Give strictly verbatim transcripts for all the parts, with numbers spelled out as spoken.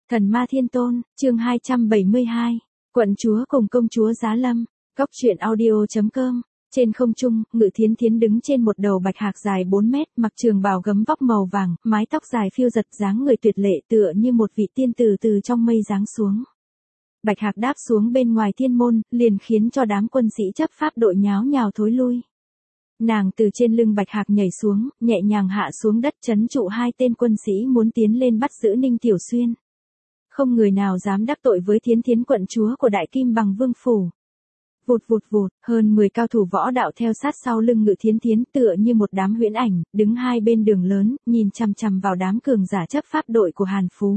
Thần Ma Thiên Tôn, chương hai trăm bảy mươi hai, quận chúa cùng công chúa Giá Lâm, Cóc truyện audio.com. Trên không trung, Ngự Thiến Thiến đứng trên một đầu bạch hạc dài bốn mét, mặc trường bào gấm vóc màu vàng, mái tóc dài phiêu giật, dáng người tuyệt lệ tựa như một vị tiên tử từ trong mây giáng xuống. Bạch hạc đáp xuống bên ngoài thiên môn, liền khiến cho đám quân sĩ chấp pháp đội nháo nhào thối lui. Nàng từ trên lưng bạch hạc nhảy xuống, nhẹ nhàng hạ xuống đất trấn trụ hai tên quân sĩ muốn tiến lên bắt giữ Ninh Tiểu Xuyên. Không người nào dám đắc tội với Thiến Thiến quận chúa của Đại Kim Bằng Vương phủ. Vụt vụt vụt, hơn mười cao thủ võ đạo theo sát sau lưng Ngự Thiến Thiến tựa như một đám huyễn ảnh, đứng hai bên đường lớn, nhìn chằm chằm vào đám cường giả chấp pháp đội của Hàn Phú.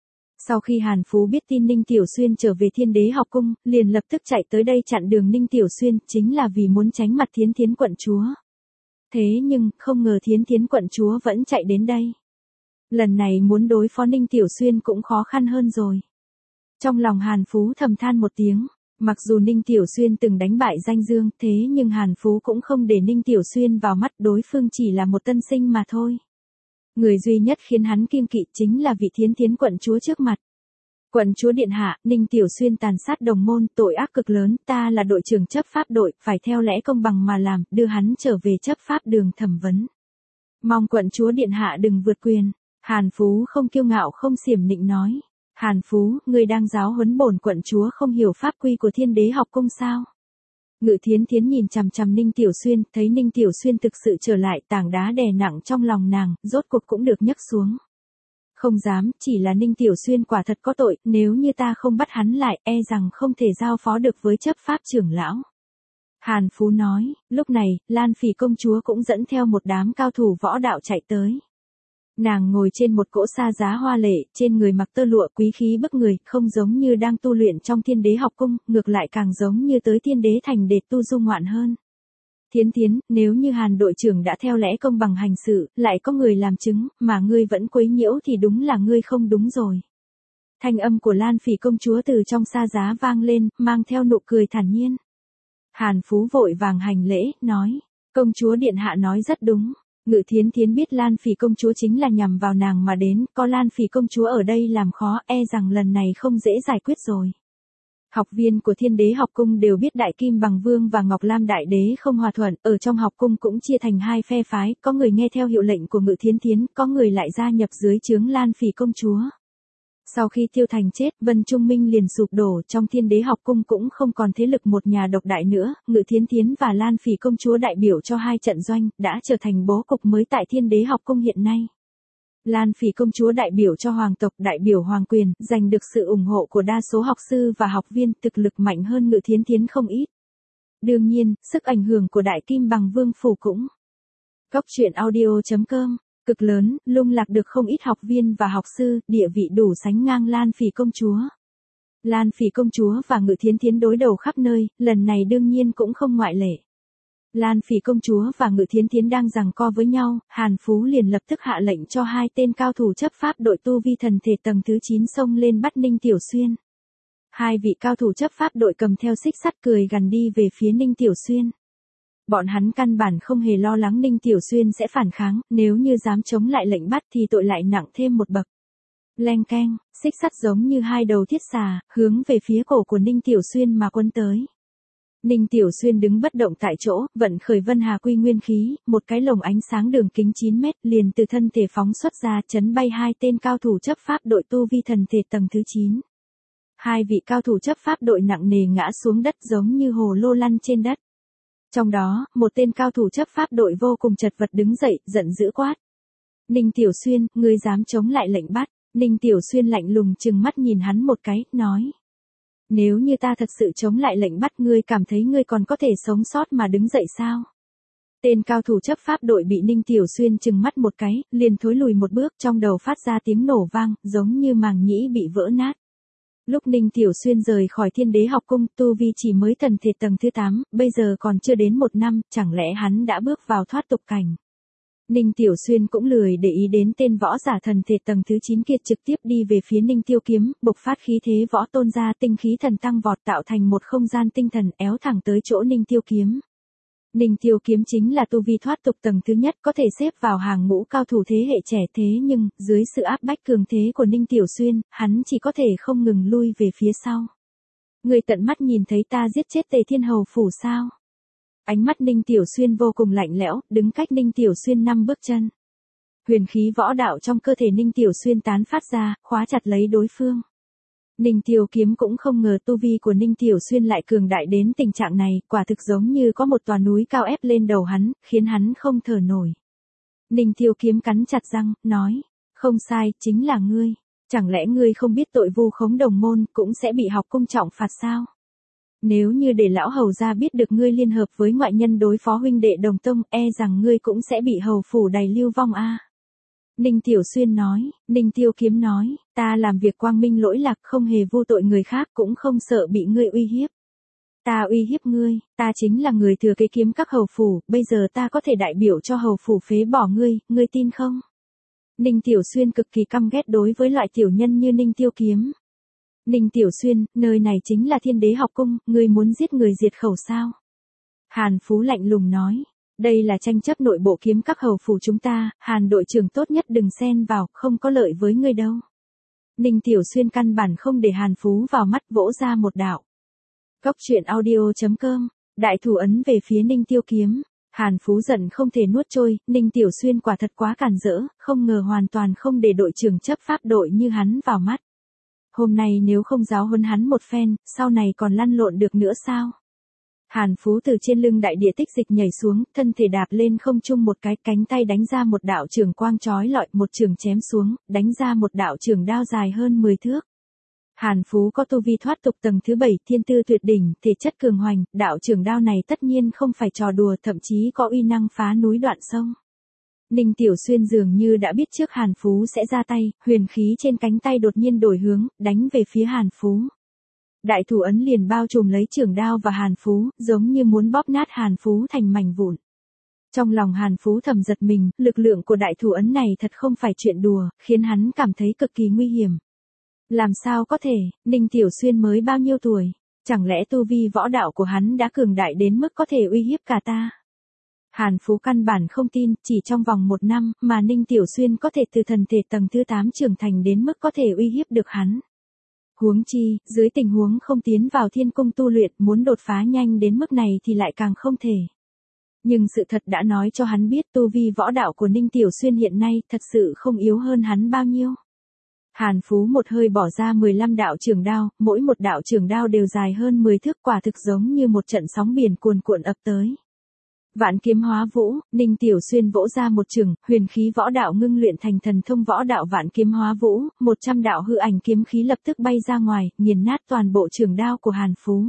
Sau khi Hàn Phú biết tin Ninh Tiểu Xuyên trở về Thiên Đế học cung, liền lập tức chạy tới đây chặn đường Ninh Tiểu Xuyên, chính là vì muốn tránh mặt Thiến Thiến quận chúa. Thế nhưng, không ngờ Thiến Thiến quận chúa vẫn chạy đến đây. Lần này muốn đối phó Ninh Tiểu Xuyên cũng khó khăn hơn rồi. Trong lòng Hàn Phú thầm than một tiếng, mặc dù Ninh Tiểu Xuyên từng đánh bại Danh Dương, thế nhưng Hàn Phú cũng không để Ninh Tiểu Xuyên vào mắt, đối phương chỉ là một tân sinh mà thôi. Người duy nhất khiến hắn kiêng kỵ chính là vị Thiến Thiến quận chúa trước mặt. Quận chúa điện hạ, Ninh Tiểu Xuyên tàn sát đồng môn, tội ác cực lớn, ta là đội trưởng chấp pháp đội, phải theo lẽ công bằng mà làm, đưa hắn trở về chấp pháp đường thẩm vấn. Mong quận chúa điện hạ đừng vượt quyền. Hàn Phú không kiêu ngạo không xiểm nịnh nói. Hàn Phú, ngươi đang giáo huấn bổn quận chúa không hiểu pháp quy của Thiên Đế học cung sao? Ngự Thiến Thiến nhìn chằm chằm Ninh Tiểu Xuyên, thấy Ninh Tiểu Xuyên thực sự trở lại, tảng đá đè nặng trong lòng nàng, rốt cuộc cũng được nhấc xuống. Không dám, chỉ là Ninh Tiểu Xuyên quả thật có tội, nếu như ta không bắt hắn lại, e rằng không thể giao phó được với chấp pháp trưởng lão. Hàn Phú nói, lúc này, Lan Phỉ công chúa cũng dẫn theo một đám cao thủ võ đạo chạy tới. Nàng ngồi trên một cỗ sa giá hoa lệ, trên người mặc tơ lụa quý khí bức người, không giống như đang tu luyện trong Thiên Đế học cung, ngược lại càng giống như tới Thiên Đế thành để tu dung ngoạn hơn. Thiến Thiến, nếu như Hàn đội trưởng đã theo lẽ công bằng hành sự, lại có người làm chứng, mà ngươi vẫn quấy nhiễu thì đúng là ngươi không đúng rồi. Thanh âm của Lan Phỉ công chúa từ trong sa giá vang lên, mang theo nụ cười thản nhiên. Hàn Phú vội vàng hành lễ, nói, công chúa điện hạ nói rất đúng. Ngự Thiến Thiến biết Lan Phỉ công chúa chính là nhằm vào nàng mà đến, có Lan Phỉ công chúa ở đây làm khó, e rằng lần này không dễ giải quyết rồi. Học viên của Thiên Đế học cung đều biết Đại Kim Bằng Vương và Ngọc Lam Đại Đế không hòa thuận, ở trong học cung cũng chia thành hai phe phái, có người nghe theo hiệu lệnh của Ngự Thiến Thiến, có người lại gia nhập dưới trướng Lan Phỉ công chúa. Sau khi Tiêu Thành chết, Vân Trung Minh liền sụp đổ, trong Thiên Đế học cung cũng không còn thế lực một nhà độc đại nữa, Ngự Thiến Thiến và Lan Phỉ công chúa đại biểu cho hai trận doanh, đã trở thành bố cục mới tại Thiên Đế học cung hiện nay. Lan Phỉ công chúa đại biểu cho hoàng tộc, đại biểu hoàng quyền, giành được sự ủng hộ của đa số học sư và học viên, thực lực mạnh hơn Ngự Thiến Thiến không ít. Đương nhiên, sức ảnh hưởng của Đại Kim Bằng Vương phủ cũng. Cóc truyện audio.com. Cực lớn, lung lạc được không ít học viên và học sư, địa vị đủ sánh ngang Lan Phỉ công chúa. Lan Phỉ công chúa và Ngự Thiến Thiến đối đầu khắp nơi, lần này đương nhiên cũng không ngoại lệ. Lan Phỉ công chúa và Ngự Thiến Thiến đang giằng co với nhau, Hàn Phú liền lập tức hạ lệnh cho hai tên cao thủ chấp pháp đội tu vi thần thể tầng thứ chín xông lên bắt Ninh Tiểu Xuyên. Hai vị cao thủ chấp pháp đội cầm theo xích sắt cười gằn đi về phía Ninh Tiểu Xuyên. Bọn hắn căn bản không hề lo lắng Ninh Tiểu Xuyên sẽ phản kháng, nếu như dám chống lại lệnh bắt thì tội lại nặng thêm một bậc. Leng keng, xích sắt giống như hai đầu thiết xà, hướng về phía cổ của Ninh Tiểu Xuyên mà quấn tới. Ninh Tiểu Xuyên đứng bất động tại chỗ, vận khởi Vân Hà Quy nguyên khí, một cái lồng ánh sáng đường kính chín mét liền từ thân thể phóng xuất ra, chấn bay hai tên cao thủ chấp pháp đội tu vi thần thể tầng thứ chín. Hai vị cao thủ chấp pháp đội nặng nề ngã xuống đất giống như hồ lô lăn trên đất. Trong đó, một tên cao thủ chấp pháp đội vô cùng chật vật đứng dậy, giận dữ quát. Ninh Tiểu Xuyên, ngươi dám chống lại lệnh bắt. Ninh Tiểu Xuyên lạnh lùng trừng mắt nhìn hắn một cái, nói. Nếu như ta thật sự chống lại lệnh bắt, ngươi cảm thấy ngươi còn có thể sống sót mà đứng dậy sao? Tên cao thủ chấp pháp đội bị Ninh Tiểu Xuyên trừng mắt một cái, liền thối lùi một bước, trong đầu phát ra tiếng nổ vang, giống như màng nhĩ bị vỡ nát. Lúc Ninh Tiểu Xuyên rời khỏi Thiên Đế học cung, tu vi chỉ mới thần thể tầng thứ tám, bây giờ còn chưa đến một năm, chẳng lẽ hắn đã bước vào thoát tục cảnh. Ninh Tiểu Xuyên cũng lười để ý đến tên võ giả thần thể tầng thứ chín kia, trực tiếp đi về phía Ninh Tiêu kiếm, bộc phát khí thế võ tôn ra, tinh khí thần tăng vọt tạo thành một không gian tinh thần éo thẳng tới chỗ Ninh Tiêu kiếm. Ninh Tiêu Kiếm chính là tu vi thoát tục tầng thứ nhất, có thể xếp vào hàng ngũ cao thủ thế hệ trẻ, thế nhưng, dưới sự áp bách cường thế của Ninh Tiểu Xuyên, hắn chỉ có thể không ngừng lui về phía sau. Người tận mắt nhìn thấy ta giết chết Tề Thiên Hầu phủ sao? Ánh mắt Ninh Tiểu Xuyên vô cùng lạnh lẽo, đứng cách Ninh Tiểu Xuyên năm bước chân. Huyền khí võ đạo trong cơ thể Ninh Tiểu Xuyên tán phát ra, khóa chặt lấy đối phương. Ninh Tiêu Kiếm cũng không ngờ tu vi của Ninh Tiểu Xuyên lại cường đại đến tình trạng này, quả thực giống như có một tòa núi cao ép lên đầu hắn, khiến hắn không thở nổi. Ninh Tiêu Kiếm cắn chặt răng, nói, không sai, chính là ngươi. Chẳng lẽ ngươi không biết tội vu khống đồng môn cũng sẽ bị học cung trọng phạt sao? Nếu như để lão hầu gia biết được ngươi liên hợp với ngoại nhân đối phó huynh đệ đồng tông, e rằng ngươi cũng sẽ bị hầu phủ đầy lưu vong a. Ninh Tiểu Xuyên nói, Ninh Tiêu Kiếm nói, ta làm việc quang minh lỗi lạc, không hề vô tội người khác, cũng không sợ bị ngươi uy hiếp. Ta uy hiếp ngươi, ta chính là người thừa kế kiếm các hầu phủ, bây giờ ta có thể đại biểu cho hầu phủ phế bỏ ngươi, ngươi tin không? Ninh Tiểu Xuyên cực kỳ căm ghét đối với loại tiểu nhân như Ninh Tiêu Kiếm. Ninh Tiểu Xuyên, nơi này chính là Thiên Đế học cung, ngươi muốn giết người diệt khẩu sao? Hàn Phú lạnh lùng nói. Đây là tranh chấp nội bộ kiếm các hầu phủ chúng ta, Hàn đội trưởng tốt nhất đừng xen vào, không có lợi với ngươi đâu. Ninh Tiểu Xuyên căn bản không để Hàn Phú vào mắt, vỗ ra một đạo. Cốc truyện audio chấm com, đại thủ ấn về phía Ninh Tiêu Kiếm. Hàn Phú giận không thể nuốt trôi, Ninh Tiểu Xuyên quả thật quá cản rỡ, không ngờ hoàn toàn không để đội trưởng chấp pháp đội như hắn vào mắt. Hôm nay nếu không giáo huấn hắn một phen, sau này còn lăn lộn được nữa sao? Hàn Phú từ trên lưng đại địa tích dịch nhảy xuống, thân thể đạp lên không trung một cái, cánh tay đánh ra một đạo trường quang chói lọi, một trường chém xuống, đánh ra một đạo trường đao dài hơn mười thước. Hàn Phú có tu vi thoát tục tầng thứ bảy, thiên tư tuyệt đỉnh, thể chất cường hoành, đạo trường đao này tất nhiên không phải trò đùa, thậm chí có uy năng phá núi đoạn sông. Ninh Tiểu Xuyên dường như đã biết trước Hàn Phú sẽ ra tay, huyền khí trên cánh tay đột nhiên đổi hướng, đánh về phía Hàn Phú. Đại thủ ấn liền bao trùm lấy trường đao và Hàn Phú, giống như muốn bóp nát Hàn Phú thành mảnh vụn. Trong lòng Hàn Phú thầm giật mình, lực lượng của đại thủ ấn này thật không phải chuyện đùa, khiến hắn cảm thấy cực kỳ nguy hiểm. Làm sao có thể, Ninh Tiểu Xuyên mới bao nhiêu tuổi, chẳng lẽ tu vi võ đạo của hắn đã cường đại đến mức có thể uy hiếp cả ta? Hàn Phú căn bản không tin, chỉ trong vòng một năm mà Ninh Tiểu Xuyên có thể từ thần thể tầng thứ tám trưởng thành đến mức có thể uy hiếp được hắn. Huống chi, dưới tình huống không tiến vào thiên cung tu luyện, muốn đột phá nhanh đến mức này thì lại càng không thể. Nhưng sự thật đã nói cho hắn biết tu vi võ đạo của Ninh Tiểu Xuyên hiện nay thật sự không yếu hơn hắn bao nhiêu. Hàn Phú một hơi bỏ ra mười lăm đạo trường đao, mỗi một đạo trường đao đều dài hơn mười thước, quả thực giống như một trận sóng biển cuồn cuộn ập tới. Vạn kiếm hóa vũ, Ninh Tiểu Xuyên vỗ ra một trường, huyền khí võ đạo ngưng luyện thành thần thông võ đạo vạn kiếm hóa vũ, một trăm đạo hư ảnh kiếm khí lập tức bay ra ngoài, nghiền nát toàn bộ trường đao của Hàn Phú.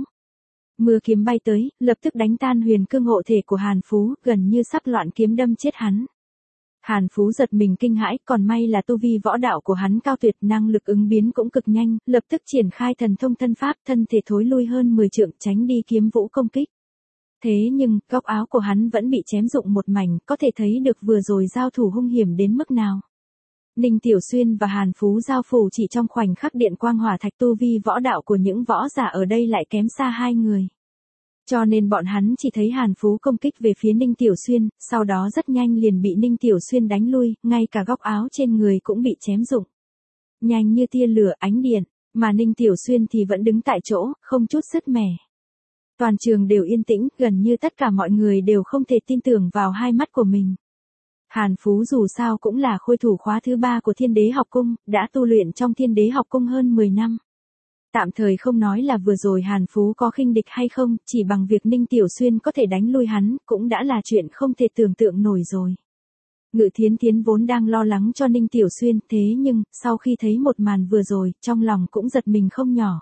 Mưa kiếm bay tới, lập tức đánh tan huyền cương hộ thể của Hàn Phú, gần như sắp loạn kiếm đâm chết hắn. Hàn Phú giật mình kinh hãi, còn may là tu vi võ đạo của hắn cao tuyệt, năng lực ứng biến cũng cực nhanh, lập tức triển khai thần thông thân pháp, thân thể thối lui hơn mười trượng, tránh đi kiếm vũ công kích. Thế nhưng, góc áo của hắn vẫn bị chém rụng một mảnh, có thể thấy được vừa rồi giao thủ hung hiểm đến mức nào. Ninh Tiểu Xuyên và Hàn Phú giao phủ chỉ trong khoảnh khắc, điện quang hỏa thạch, tu vi võ đạo của những võ giả ở đây lại kém xa hai người. Cho nên bọn hắn chỉ thấy Hàn Phú công kích về phía Ninh Tiểu Xuyên, sau đó rất nhanh liền bị Ninh Tiểu Xuyên đánh lui, ngay cả góc áo trên người cũng bị chém rụng. Nhanh như tia lửa ánh điện, mà Ninh Tiểu Xuyên thì vẫn đứng tại chỗ, không chút sứt mẻ. Toàn trường đều yên tĩnh, gần như tất cả mọi người đều không thể tin tưởng vào hai mắt của mình. Hàn Phú dù sao cũng là khôi thủ khóa thứ ba của Thiên Đế học cung, đã tu luyện trong Thiên Đế học cung hơn mười năm. Tạm thời không nói là vừa rồi Hàn Phú có khinh địch hay không, chỉ bằng việc Ninh Tiểu Xuyên có thể đánh lui hắn, cũng đã là chuyện không thể tưởng tượng nổi rồi. Ngự Thiến Thiến vốn đang lo lắng cho Ninh Tiểu Xuyên, thế nhưng, sau khi thấy một màn vừa rồi, trong lòng cũng giật mình không nhỏ.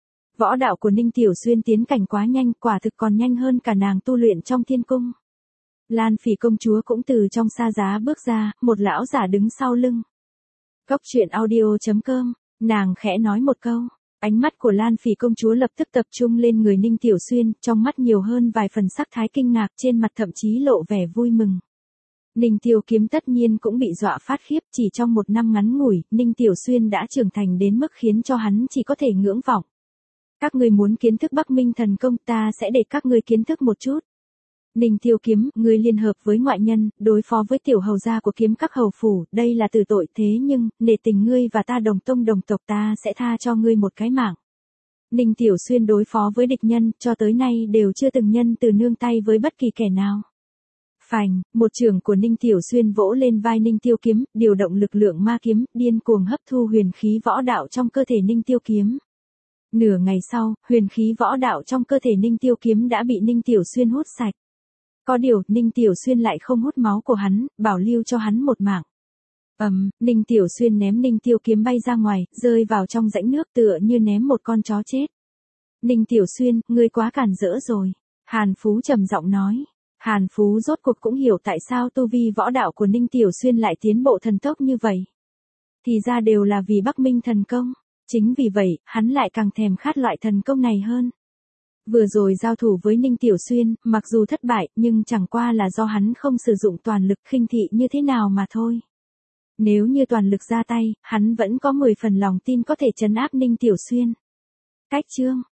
Võ đạo của Ninh Tiểu Xuyên tiến cảnh quá nhanh, quả thực còn nhanh hơn cả nàng tu luyện trong thiên cung. Lan Phỉ công chúa cũng từ trong xa giá bước ra, một lão giả đứng sau lưng. Cốc truyện audio chấm com, nàng khẽ nói một câu. Ánh mắt của Lan Phỉ công chúa lập tức tập trung lên người Ninh Tiểu Xuyên, trong mắt nhiều hơn vài phần sắc thái kinh ngạc, trên mặt thậm chí lộ vẻ vui mừng. Ninh Tiêu Kiếm tất nhiên cũng bị dọa phát khiếp, chỉ trong một năm ngắn ngủi, Ninh Tiểu Xuyên đã trưởng thành đến mức khiến cho hắn chỉ có thể ngưỡng vọng. Các ngươi muốn kiến thức Bắc Minh thần công, ta sẽ để các ngươi kiến thức một chút. Ninh Tiêu Kiếm, ngươi liên hợp với ngoại nhân, đối phó với tiểu hầu gia của Kiếm Các hầu phủ, đây là từ tội, thế nhưng, nể tình ngươi và ta đồng tông đồng tộc, ta sẽ tha cho ngươi một cái mạng. Ninh Tiểu Xuyên đối phó với địch nhân, cho tới nay đều chưa từng nhân từ nương tay với bất kỳ kẻ nào. Phành, một trường của Ninh Tiểu Xuyên vỗ lên vai Ninh Tiêu Kiếm, điều động lực lượng ma kiếm, điên cuồng hấp thu huyền khí võ đạo trong cơ thể Ninh Tiêu Kiếm. Nửa ngày sau, huyền khí võ đạo trong cơ thể Ninh Tiêu Kiếm đã bị Ninh Tiểu Xuyên hút sạch. Có điều, Ninh Tiểu Xuyên lại không hút máu của hắn, bảo lưu cho hắn một mạng. Ầm, um, Ninh Tiểu Xuyên ném Ninh Tiêu Kiếm bay ra ngoài, rơi vào trong rãnh nước tựa như ném một con chó chết. Ninh Tiểu Xuyên, ngươi quá cản rỡ rồi. Hàn Phú trầm giọng nói. Hàn Phú rốt cuộc cũng hiểu tại sao tu vi võ đạo của Ninh Tiểu Xuyên lại tiến bộ thần tốc như vậy. Thì ra đều là vì Bắc Minh thần công. Chính vì vậy, hắn lại càng thèm khát loại thần công này hơn. Vừa rồi giao thủ với Ninh Tiểu Xuyên, mặc dù thất bại, nhưng chẳng qua là do hắn không sử dụng toàn lực, khinh thị như thế nào mà thôi. Nếu như toàn lực ra tay, hắn vẫn có mười phần lòng tin có thể trấn áp Ninh Tiểu Xuyên. Cách chương